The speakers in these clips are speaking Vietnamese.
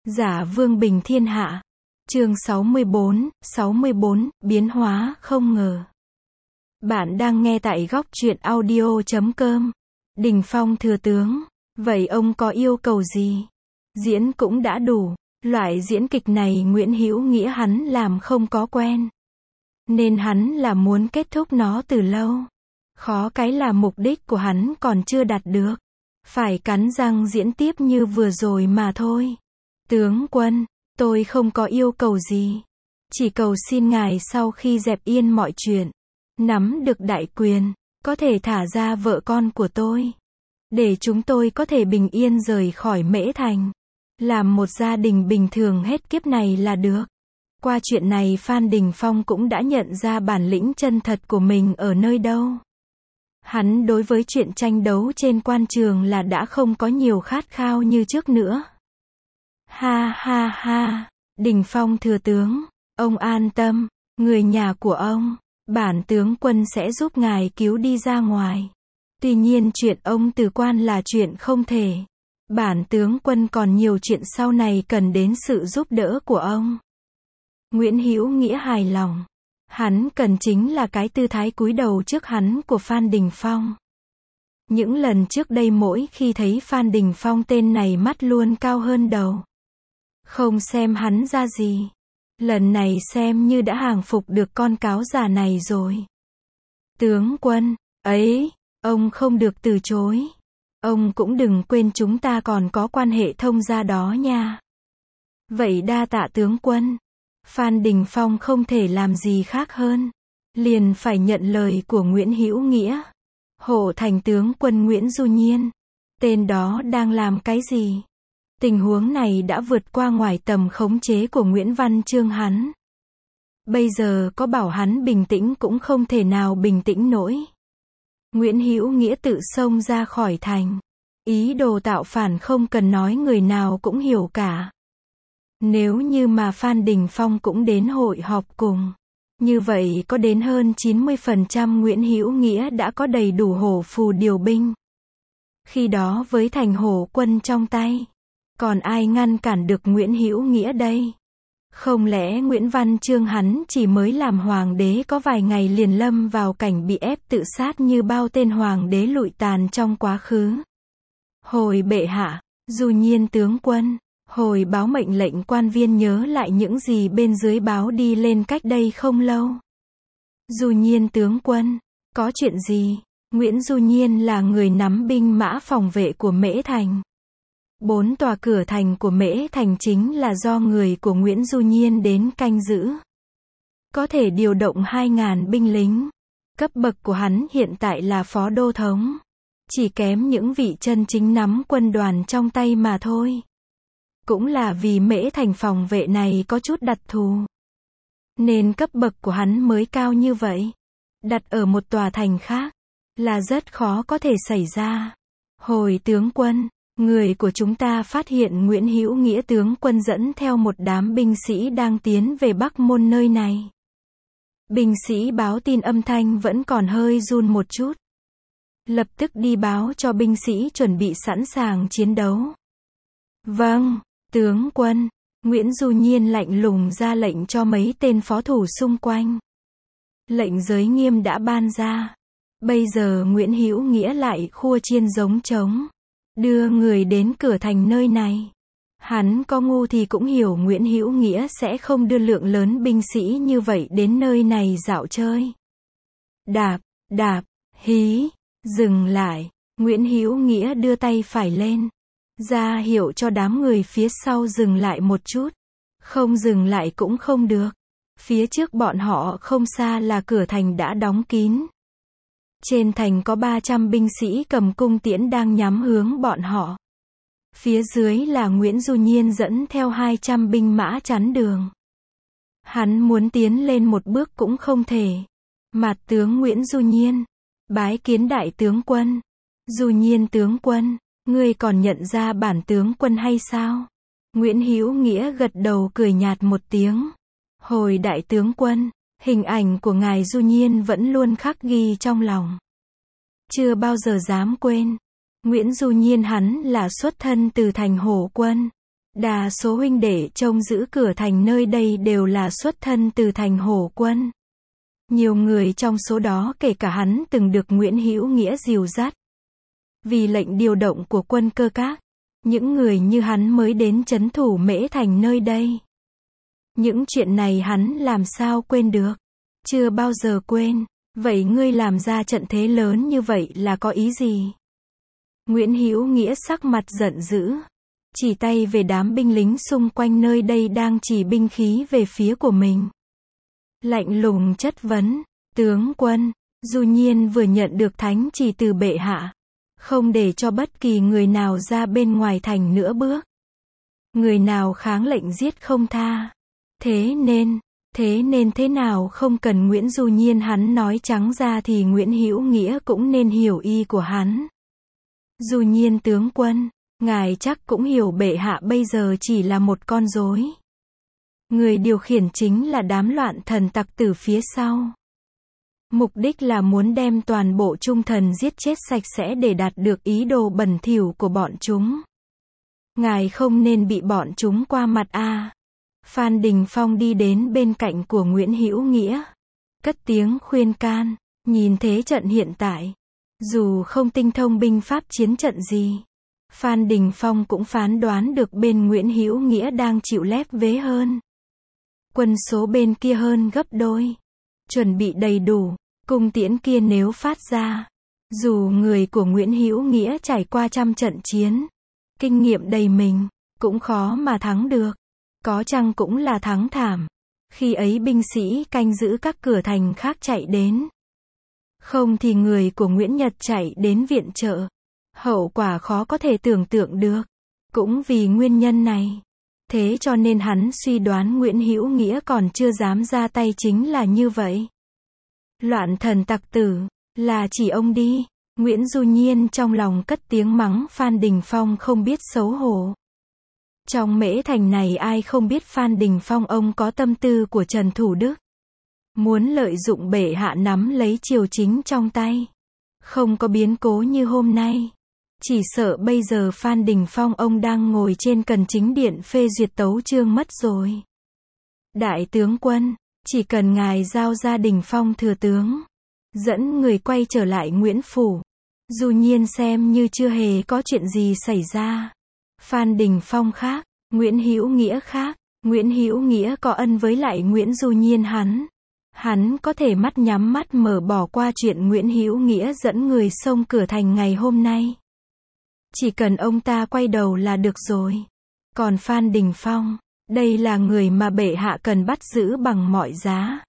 Giả vương bình thiên hạ. Chương 64, biến hóa không ngờ. Bạn đang nghe tại góc truyện audio.com. Đình Phong thừa tướng, vậy ông có yêu cầu gì? Diễn cũng đã đủ, loại diễn kịch này Nguyễn Hữu Nghĩa hắn làm không có quen. Nên hắn là muốn kết thúc nó từ lâu. Khó cái là mục đích của hắn còn chưa đạt được. Phải cắn răng diễn tiếp như vừa rồi mà thôi. Tướng quân, tôi không có yêu cầu gì. Chỉ cầu xin ngài sau khi dẹp yên mọi chuyện, nắm được đại quyền, có thể thả ra vợ con của tôi. Để chúng tôi có thể bình yên rời khỏi Mễ Thành. Làm một gia đình bình thường hết kiếp này là được. Qua chuyện này Phan Đình Phong cũng đã nhận ra bản lĩnh chân thật của mình ở nơi đâu. Hắn đối với chuyện tranh đấu trên quan trường là đã không có nhiều khát khao như trước nữa. Ha ha ha, Đình Phong thừa tướng, ông an tâm, người nhà của ông, bản tướng quân sẽ giúp ngài cứu đi ra ngoài. Tuy nhiên chuyện ông từ quan là chuyện không thể. Bản tướng quân còn nhiều chuyện sau này cần đến sự giúp đỡ của ông. Nguyễn Hữu Nghĩa hài lòng. Hắn cần chính là cái tư thái cúi đầu trước hắn của Phan Đình Phong. Những lần trước đây mỗi khi thấy Phan Đình Phong tên này mắt luôn cao hơn đầu. Không xem hắn ra gì. Lần này xem như đã hàng phục được con cáo già này rồi. Tướng quân, ấy, ông không được từ chối. Ông cũng đừng quên chúng ta còn có quan hệ thông gia đó nha. Vậy đa tạ tướng quân. Phan Đình Phong không thể làm gì khác hơn. Liền phải nhận lời của Nguyễn Hữu Nghĩa. Hộ thành tướng quân Nguyễn Du Nhiên. Tên đó đang làm cái gì? Tình huống này đã vượt qua ngoài tầm khống chế của Nguyễn Văn Chương hắn. Bây giờ có bảo hắn bình tĩnh cũng không thể nào bình tĩnh nổi. Nguyễn Hữu Nghĩa tự xông ra khỏi thành. Ý đồ tạo phản không cần nói người nào cũng hiểu cả. Nếu như mà Phan Đình Phong cũng đến hội họp cùng, như vậy có đến hơn 90% Nguyễn Hữu Nghĩa đã có đầy đủ hổ phù điều binh. Khi đó với thành hổ quân trong tay, còn ai ngăn cản được Nguyễn Hữu Nghĩa đây? Không lẽ Nguyễn Văn Chương hắn chỉ mới làm hoàng đế có vài ngày liền lâm vào cảnh bị ép tự sát như bao tên hoàng đế lụi tàn trong quá khứ? Hồi bệ hạ, Du Nhiên tướng quân, hồi báo mệnh lệnh quan viên nhớ lại những gì bên dưới báo đi lên cách đây không lâu. Du Nhiên tướng quân, có chuyện gì? Nguyễn Du Nhiên là người nắm binh mã phòng vệ của Mễ Thành. 4 tòa cửa thành của Mễ Thành chính là do người của Nguyễn Du Nhiên đến canh giữ. Có thể điều động 2.000 binh lính. Cấp bậc của hắn hiện tại là phó đô thống. Chỉ kém những vị chân chính nắm quân đoàn trong tay mà thôi. Cũng là vì Mễ Thành phòng vệ này có chút đặc thù, nên cấp bậc của hắn mới cao như vậy. Đặt ở một tòa thành khác, là rất khó có thể xảy ra. Hồi tướng quân, người của chúng ta phát hiện Nguyễn Hữu Nghĩa tướng quân dẫn theo một đám binh sĩ đang tiến về Bắc Môn nơi này. Binh sĩ báo tin âm thanh vẫn còn hơi run một chút. Lập tức đi báo cho binh sĩ chuẩn bị sẵn sàng chiến đấu. Vâng, tướng quân. Nguyễn Du Nhiên lạnh lùng ra lệnh cho mấy tên phó thủ xung quanh. Lệnh giới nghiêm đã ban ra. Bây giờ Nguyễn Hữu Nghĩa lại khua chiên giống trống, đưa người đến cửa thành nơi này. Hắn có ngu thì cũng hiểu Nguyễn Hữu Nghĩa sẽ không đưa lượng lớn binh sĩ như vậy đến nơi này dạo chơi. Đạp, đạp, hí, dừng lại. Nguyễn Hữu Nghĩa đưa tay phải lên, ra hiệu cho đám người phía sau dừng lại một chút. Không dừng lại cũng không được. Phía trước bọn họ không xa là cửa thành đã đóng kín. Trên thành có 300 binh sĩ cầm cung tiễn đang nhắm hướng bọn họ. Phía dưới là Nguyễn Du Nhiên dẫn theo 200 binh mã chắn đường. Hắn muốn tiến lên một bước cũng không thể. Mạt tướng Nguyễn Du Nhiên, bái kiến đại tướng quân. Du Nhiên tướng quân, ngươi còn nhận ra bản tướng quân hay sao? Nguyễn Hữu Nghĩa gật đầu cười nhạt một tiếng. Hồi đại tướng quân, hình ảnh của ngài Du Nhiên vẫn luôn khắc ghi trong lòng. Chưa bao giờ dám quên. Nguyễn Du Nhiên hắn là xuất thân từ thành hổ quân. Đa số huynh đệ trông giữ cửa thành nơi đây đều là xuất thân từ thành Hổ quân. Nhiều người trong số đó kể cả hắn từng được Nguyễn Hữu Nghĩa dìu dắt. Vì lệnh điều động của quân Cơ Các, những người như hắn mới đến trấn thủ Mễ Thành nơi đây. Những chuyện này hắn làm sao quên được? Chưa bao giờ quên. Vậy ngươi làm ra trận thế lớn như vậy là có ý gì? Nguyễn Hữu Nghĩa sắc mặt giận dữ, chỉ tay về đám binh lính xung quanh nơi đây đang chỉ binh khí về phía của mình. Lạnh lùng chất vấn, tướng quân, Du Nhiên vừa nhận được thánh chỉ từ bệ hạ, không để cho bất kỳ người nào ra bên ngoài thành nữa bước. Người nào kháng lệnh giết không tha. Thế nên thế nào không cần Nguyễn Du Nhiên hắn nói trắng ra thì Nguyễn Hữu Nghĩa cũng nên hiểu ý của hắn. Du Nhiên tướng quân, ngài chắc cũng hiểu bệ hạ bây giờ chỉ là một con rối. Người điều khiển chính là đám loạn thần tặc tử phía sau. Mục đích là muốn đem toàn bộ trung thần giết chết sạch sẽ để đạt được ý đồ bẩn thỉu của bọn chúng. Ngài không nên bị bọn chúng qua mặt a. Phan Đình Phong đi đến bên cạnh của Nguyễn Hữu Nghĩa, cất tiếng khuyên can, nhìn thế trận hiện tại, dù không tinh thông binh pháp chiến trận gì, Phan Đình Phong cũng phán đoán được bên Nguyễn Hữu Nghĩa đang chịu lép vế hơn. Quân số bên kia hơn gấp đôi, chuẩn bị đầy đủ, cung tiễn kia nếu phát ra, dù người của Nguyễn Hữu Nghĩa trải qua trăm trận chiến, kinh nghiệm đầy mình, cũng khó mà thắng được. Có chăng cũng là thắng thảm. Khi ấy binh sĩ canh giữ các cửa thành khác chạy đến. Không thì người của Nguyễn Nhật chạy đến viện trợ. Hậu quả khó có thể tưởng tượng được. Cũng vì nguyên nhân này. Thế cho nên hắn suy đoán Nguyễn Hữu Nghĩa còn chưa dám ra tay chính là như vậy. Loạn thần tặc tử, là chỉ ông đi. Nguyễn Du Nhiên trong lòng cất tiếng mắng Phan Đình Phong không biết xấu hổ. Trong Mễ Thành này ai không biết Phan Đình Phong ông có tâm tư của Trần Thủ Đức. Muốn lợi dụng bệ hạ nắm lấy triều chính trong tay. Không có biến cố như hôm nay. Chỉ sợ bây giờ Phan Đình Phong ông đang ngồi trên cần chính điện phê duyệt tấu chương mất rồi. Đại tướng quân, chỉ cần ngài giao ra Đình Phong thừa tướng, dẫn người quay trở lại Nguyễn Phủ. Du Nhiên xem như chưa hề có chuyện gì xảy ra. Phan Đình Phong khác, Nguyễn Hữu Nghĩa khác. Nguyễn Hữu Nghĩa có ân với lại Nguyễn Du Nhiên hắn có thể mắt nhắm mắt mở bỏ qua chuyện Nguyễn Hữu Nghĩa dẫn người xông cửa thành ngày hôm nay. Chỉ cần ông ta quay đầu là được rồi. Còn Phan Đình Phong, đây là người mà bệ hạ cần bắt giữ bằng mọi giá.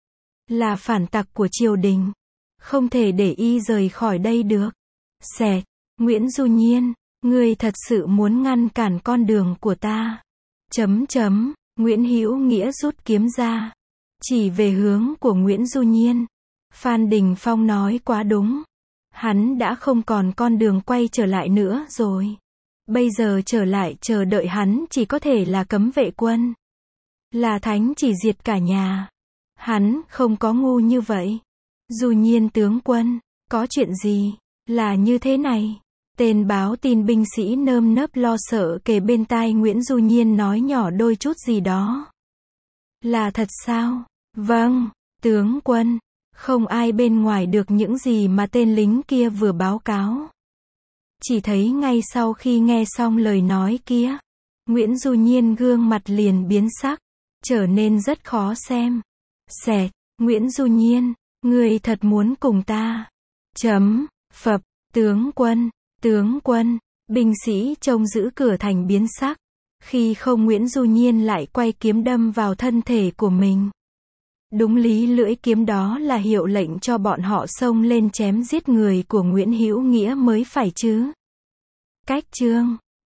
Là phản tặc của triều đình. Không thể để y rời khỏi đây được. Xẹt, Nguyễn Du Nhiên, ngươi thật sự muốn ngăn cản con đường của ta. Nguyễn Hữu Nghĩa rút kiếm ra, chỉ về hướng của Nguyễn Du Nhiên. Phan Đình Phong nói quá đúng. Hắn đã không còn con đường quay trở lại nữa rồi. Bây giờ trở lại chờ đợi hắn chỉ có thể là cấm vệ quân. Là thánh chỉ diệt cả nhà. Hắn không có ngu như vậy. Du Nhiên tướng quân, có chuyện gì? Là như thế này. Tên báo tin binh sĩ nơm nớp lo sợ kề bên tai Nguyễn Du Nhiên nói nhỏ đôi chút gì đó. Là thật sao? Vâng, tướng quân. Không ai bên ngoài được những gì mà tên lính kia vừa báo cáo. Chỉ thấy ngay sau khi nghe xong lời nói kia, Nguyễn Du Nhiên gương mặt liền biến sắc, trở nên rất khó xem. Xẹt, Nguyễn Du Nhiên, ngươi thật muốn cùng ta. Phập, tướng quân, binh sĩ trông giữ cửa thành biến sắc. Khi không Nguyễn Du Nhiên lại quay kiếm đâm vào thân thể của mình. Đúng lý lưỡi kiếm đó là hiệu lệnh cho bọn họ xông lên chém giết người của Nguyễn Hữu Nghĩa mới phải chứ. Cách chương